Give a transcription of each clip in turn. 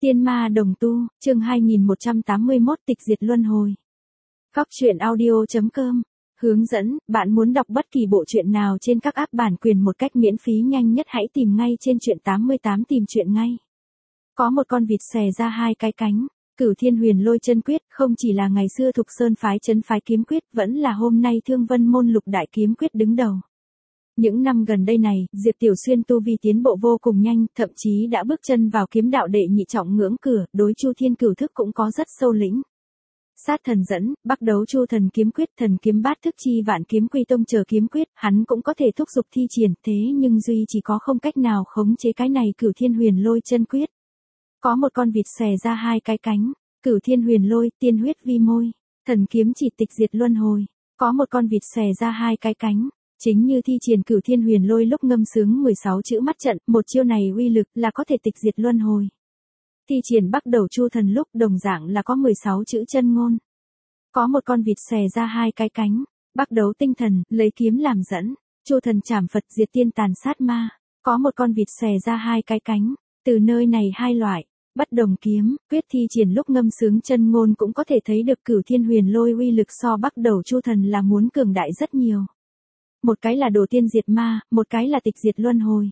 Tiên ma đồng tu, chương 2181 tịch diệt luân hồi. Góc truyện audio.com. Hướng dẫn, bạn muốn đọc bất kỳ bộ truyện nào trên các app bản quyền một cách miễn phí nhanh nhất hãy tìm ngay trên truyện 88 tìm truyện ngay. Có một con vịt xòe ra hai cái cánh. Cửu Thiên Huyền Lôi Chân Quyết không chỉ là ngày xưa Thục Sơn phái trấn phái kiếm quyết, vẫn là hôm nay Thương Vân môn lục đại kiếm quyết đứng đầu. Những năm gần đây này, Diệp Tiểu Xuyên tu vi tiến bộ vô cùng nhanh, thậm chí đã bước chân vào kiếm đạo đệ nhị trọng ngưỡng cửa, đối Chu Thiên Cửu thức cũng có rất sâu lĩnh. Sát thần dẫn, Bắc Đấu Chu Thần kiếm quyết, Thần kiếm bát thức chi vạn kiếm quy tông chờ kiếm quyết, hắn cũng có thể thúc giục thi triển, thế nhưng duy chỉ có không cách nào khống chế cái này Cửu Thiên Huyền Lôi Chân Quyết. Có một con vịt xòe ra hai cái cánh, Cửu Thiên Huyền Lôi, tiên huyết vi môi, thần kiếm chỉ tịch diệt luân hồi. Có một con vịt xòe ra hai cái cánh. Chính như thi triển Cửu Thiên Huyền Lôi lúc ngâm sướng 16 chữ mắt trận, một chiêu này uy lực là có thể tịch diệt luân hồi. Thi triển Bắc Đầu Chu Thần lúc đồng dạng là có 16 chữ chân ngôn. Có một con vịt xòe ra hai cái cánh, Bắc Đấu Tinh Thần, lấy kiếm làm dẫn, Chu Thần trảm Phật diệt tiên tàn sát ma. Có một con vịt xòe ra hai cái cánh, từ nơi này hai loại, bất đồng kiếm, quyết thi triển lúc ngâm sướng chân ngôn cũng có thể thấy được Cửu Thiên Huyền Lôi uy lực so Bắc Đầu Chu Thần là muốn cường đại rất nhiều. Một cái là đồ tiên diệt ma, một cái là tịch diệt luân hồi.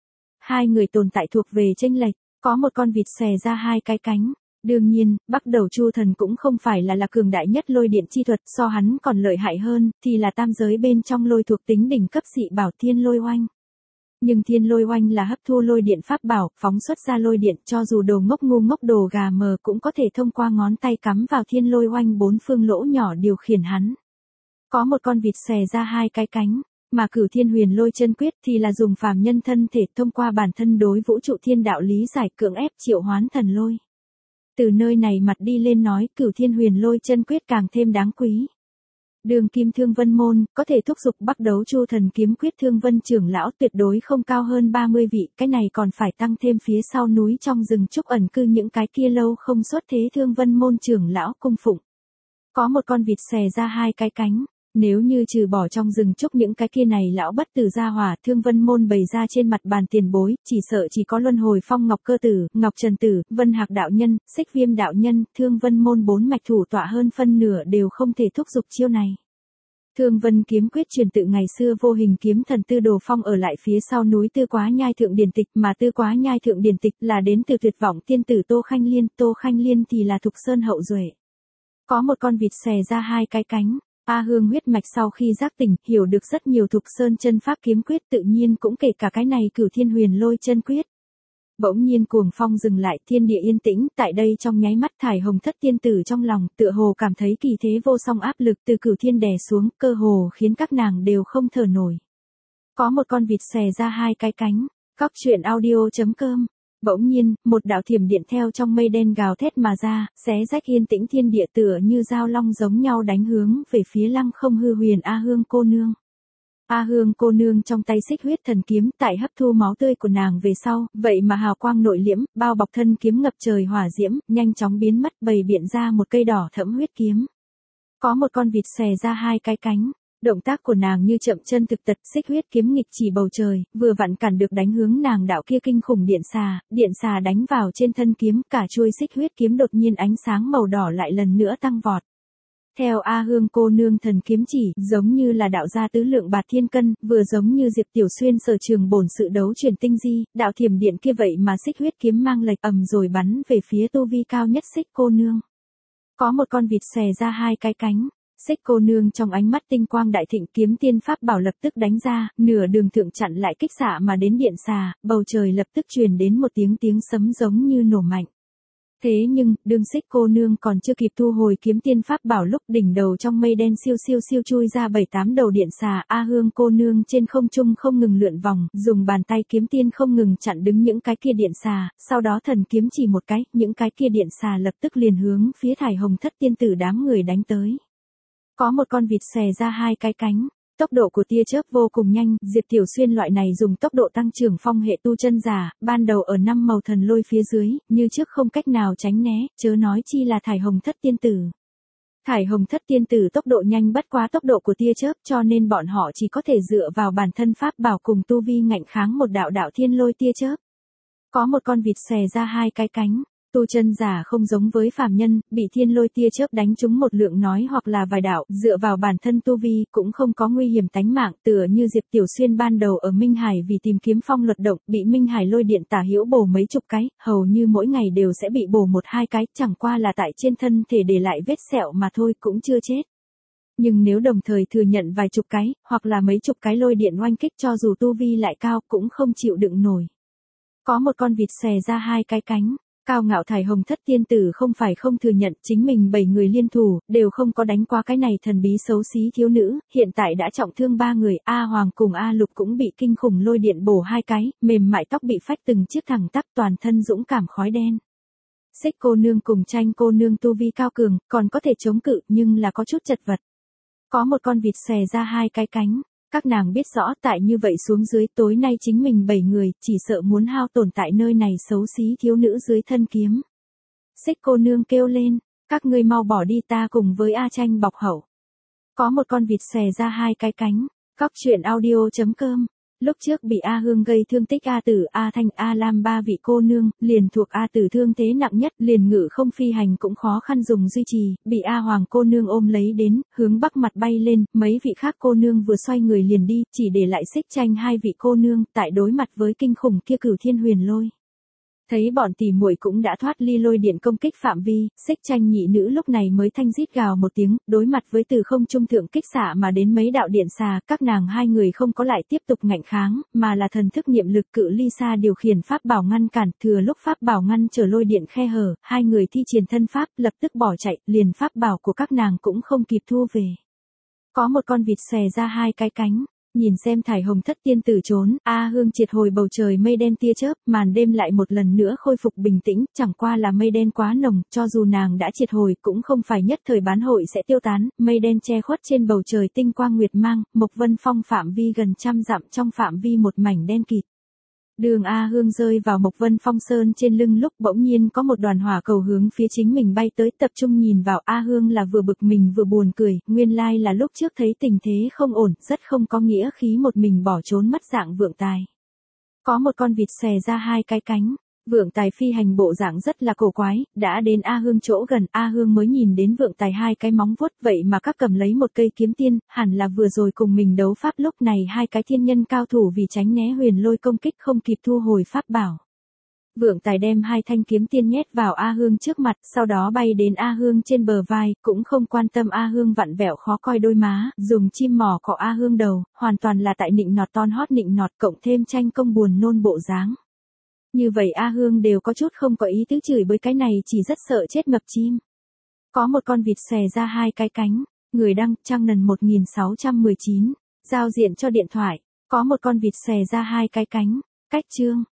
Hai người tồn tại thuộc về chênh lệch, có một con vịt xòe ra hai cái cánh. Đương nhiên, Bắc Đầu Chu Thần cũng không phải là cường đại nhất lôi điện chi thuật, so hắn còn lợi hại hơn, thì là tam giới bên trong lôi thuộc tính đỉnh cấp dị bảo Thiên Lôi Oanh. Nhưng Thiên Lôi Oanh là hấp thu lôi điện pháp bảo, phóng xuất ra lôi điện, cho dù đồ ngốc ngu ngốc đồ gà mờ cũng có thể thông qua ngón tay cắm vào Thiên Lôi Oanh bốn phương lỗ nhỏ điều khiển hắn. Có một con vịt xòe ra hai cái cánh, mà Cửu Thiên Huyền Lôi Chân Quyết thì là dùng phàm nhân thân thể thông qua bản thân đối vũ trụ thiên đạo lý giải cưỡng ép triệu hoán thần lôi. Từ nơi này mặt đi lên nói Cửu Thiên Huyền Lôi Chân Quyết càng thêm đáng quý. Đường kim Thương Vân môn, có thể thúc giục Bắc Đấu Chu Thần kiếm quyết Thương Vân trưởng lão tuyệt đối không cao hơn 30 vị, cái này còn phải tăng thêm phía sau núi trong rừng trúc ẩn cư những cái kia lâu không xuất thế Thương Vân môn trưởng lão cung phụng. Có một con vịt xòe ra hai cái cánh, nếu như trừ bỏ trong rừng trúc những cái kia này lão bất tử gia hỏa Thương Vân môn bày ra trên mặt bàn tiền bối, chỉ sợ chỉ có Luân Hồi Phong Ngọc Cơ Tử, Ngọc Trần Tử, Vân Hạc đạo nhân, Xích Viêm đạo nhân, Thương Vân môn bốn mạch thủ tọa hơn phân nửa đều không thể thúc giục chiêu này. Thương Vân kiếm quyết truyền tự ngày xưa vô hình kiếm thần Tư Đồ Phong ở lại phía sau núi Tư Quá Nhai Thượng Điển Tịch, mà Tư Quá Nhai Thượng Điển Tịch là đến từ tuyệt vọng tiên tử Tô Khanh Liên thì là Thục Sơn hậu duệ. Có một con vịt xòe ra hai cái cánh. A Hương huyết mạch sau khi giác tỉnh, hiểu được rất nhiều Thục Sơn chân pháp kiếm quyết, tự nhiên cũng kể cả cái này Cửu Thiên Huyền Lôi Chân Quyết. Bỗng nhiên cuồng phong dừng lại, thiên địa yên tĩnh, tại đây trong nháy mắt Thải Hồng Thất tiên tử trong lòng, tựa hồ cảm thấy kỳ thế vô song áp lực từ Cửu Thiên đè xuống, cơ hồ khiến các nàng đều không thở nổi. Có một con vịt xòe ra hai cái cánh, góc truyện audio.com. Bỗng nhiên, một đạo thiểm điện theo trong mây đen gào thét mà ra, xé rách yên tĩnh thiên địa tựa như dao long giống nhau đánh hướng về phía Lăng Không Hư Huyền A Hương cô nương. A Hương cô nương trong tay Xích Huyết Thần kiếm, tại hấp thu máu tươi của nàng về sau, vậy mà hào quang nội liễm, bao bọc thân kiếm ngập trời hỏa diễm, nhanh chóng biến mất, bày biện ra một cây đỏ thẫm huyết kiếm. Có một con vịt xòe ra hai cái cánh. Động tác của nàng như chậm chân thực tật, xích huyết kiếm nghịch chỉ bầu trời, vừa vặn cản được đánh hướng nàng đạo kia kinh khủng điện xà đánh vào trên thân kiếm, cả chuôi xích huyết kiếm đột nhiên ánh sáng màu đỏ lại lần nữa tăng vọt. Theo A Hương cô nương thần kiếm chỉ, giống như là đạo gia tứ lượng bạt thiên cân, vừa giống như Diệp Tiểu Xuyên sở trường bổn sự đấu chuyển tinh di, đạo thiểm điện kia vậy mà xích huyết kiếm mang lệch ầm rồi bắn về phía tu vi cao nhất Xích cô nương. Có một con vịt xòe ra hai cái cánh. Xích cô nương trong ánh mắt tinh quang đại thịnh, kiếm tiên pháp bảo lập tức đánh ra, nửa đường thượng chặn lại kích xạ mà đến điện xà, bầu trời lập tức truyền đến một tiếng sấm giống như nổ mạnh. Thế nhưng, đương Xích cô nương còn chưa kịp thu hồi kiếm tiên pháp bảo lúc đỉnh đầu trong mây đen siêu chui ra 7-8 đầu điện xà, A Hương cô nương trên không trung không ngừng lượn vòng, dùng bàn tay kiếm tiên không ngừng chặn đứng những cái kia điện xà, sau đó thần kiếm chỉ một cái, những cái kia điện xà lập tức liền hướng phía Thải Hồng Thất tiên tử đám người đánh tới. Có một con vịt xòe ra hai cái cánh, tốc độ của tia chớp vô cùng nhanh, Diệp Tiểu Xuyên loại này dùng tốc độ tăng trưởng phong hệ tu chân giả, ban đầu ở 5 màu thần lôi phía dưới, như trước không cách nào tránh né, chớ nói chi là Thải Hồng Thất tiên tử. Thải Hồng Thất tiên tử tốc độ nhanh bất quá tốc độ của tia chớp, cho nên bọn họ chỉ có thể dựa vào bản thân pháp bảo cùng tu vi ngạnh kháng một đạo thiên lôi tia chớp. Có một con vịt xòe ra hai cái cánh. Tu chân giả không giống với phàm nhân, bị thiên lôi tia chớp đánh trúng một lượng nói hoặc là vài đạo, dựa vào bản thân tu vi, cũng không có nguy hiểm tánh mạng, tựa như Diệp Tiểu Xuyên ban đầu ở Minh Hải vì tìm kiếm phong luật động, bị Minh Hải lôi điện tả hữu bổ mấy chục cái, hầu như mỗi ngày đều sẽ bị bổ một hai cái, chẳng qua là tại trên thân thể để lại vết sẹo mà thôi, cũng chưa chết. Nhưng nếu đồng thời thừa nhận vài chục cái, hoặc là mấy chục cái lôi điện oanh kích cho dù tu vi lại cao, cũng không chịu đựng nổi. Có một con vịt xòe ra hai cái cánh. Cao ngạo thải hồng thất tiên tử không phải không thừa nhận chính mình 7 người liên thủ, đều không có đánh qua cái này thần bí xấu xí thiếu nữ, hiện tại đã trọng thương 3 người, A Hoàng cùng A Lục cũng bị kinh khủng lôi điện bổ hai cái, mềm mại tóc bị phách từng chiếc thẳng tắp, toàn thân dũng cảm khói đen. Xích cô nương cùng Tranh cô nương tu vi cao cường, còn có thể chống cự nhưng là có chút chật vật. Có một con vịt xòe ra hai cái cánh. Các nàng biết rõ tại như vậy xuống dưới tối nay chính mình 7 người, chỉ sợ muốn hao tổn tại nơi này xấu xí thiếu nữ dưới thân kiếm. Xích cô nương kêu lên, các ngươi mau bỏ đi, ta cùng với A Tranh bọc hậu. Có một con vịt xòe ra hai cái cánh. Góc truyện audio.com. Lúc trước bị A Hương gây thương tích A Tử, A Thanh, A Lam ba vị cô nương, liền thuộc A Tử thương thế nặng nhất, liền ngự không phi hành cũng khó khăn dùng duy trì, bị A Hoàng cô nương ôm lấy đến, hướng bắc mặt bay lên, mấy vị khác cô nương vừa xoay người liền đi, chỉ để lại Xích Tranh hai vị cô nương, tại đối mặt với kinh khủng kia Cửu Thiên Huyền Lôi. Thấy bọn tỷ muội cũng đã thoát ly lôi điện công kích phạm vi, Xích Tranh nhị nữ lúc này mới thanh rít gào một tiếng, đối mặt với từ không trung thượng kích xạ mà đến mấy đạo điện xà, các nàng hai người không có lại tiếp tục ngạnh kháng, mà là thần thức niệm lực cự ly xa điều khiển pháp bảo ngăn cản, thừa lúc pháp bảo ngăn trở lôi điện khe hở, hai người thi triển thân pháp, lập tức bỏ chạy, liền pháp bảo của các nàng cũng không kịp thu về. Có một con vịt xòe ra hai cái cánh. Nhìn xem thải hồng thất tiên tử trốn, A Hương triệt hồi bầu trời mây đen tia chớp, màn đêm lại một lần nữa khôi phục bình tĩnh, chẳng qua là mây đen quá nồng, cho dù nàng đã triệt hồi cũng không phải nhất thời bán hội sẽ tiêu tán, mây đen che khuất trên bầu trời tinh quang nguyệt mang, Mộc Vân Phong phạm vi gần trăm dặm trong phạm vi một mảnh đen kịt. Đường A Hương rơi vào Mộc Vân Phong sơn trên lưng lúc bỗng nhiên có một đoàn hỏa cầu hướng phía chính mình bay tới, tập trung nhìn vào A Hương là vừa bực mình vừa buồn cười, nguyên lai là lúc trước thấy tình thế không ổn, rất không có nghĩa khí một mình bỏ trốn mất dạng Vượng Tài. Có một con vịt xòe ra hai cái cánh. Vượng Tài phi hành bộ dạng rất là cổ quái, đã đến A Hương chỗ gần, A Hương mới nhìn đến Vượng Tài hai cái móng vuốt, vậy mà các cầm lấy một cây kiếm tiên, hẳn là vừa rồi cùng mình đấu pháp lúc này hai cái thiên nhân cao thủ vì tránh né huyền lôi công kích không kịp thu hồi pháp bảo. Vượng Tài đem hai thanh kiếm tiên nhét vào A Hương trước mặt, sau đó bay đến A Hương trên bờ vai, cũng không quan tâm A Hương vặn vẹo khó coi đôi má, dùng chim mỏ cọ A Hương đầu, hoàn toàn là tại nịnh nọt ton hót nịnh nọt cộng thêm Tranh công buồn nôn bộ dáng. Như vậy A Hương đều có chút không có ý tứ chửi bới, cái này chỉ rất sợ chết mập chim. Có một con vịt xòe ra hai cái cánh. Người đăng Trang Nần 1619. Giao diện cho điện thoại. Có một con vịt xòe ra hai cái cánh. Cách chương.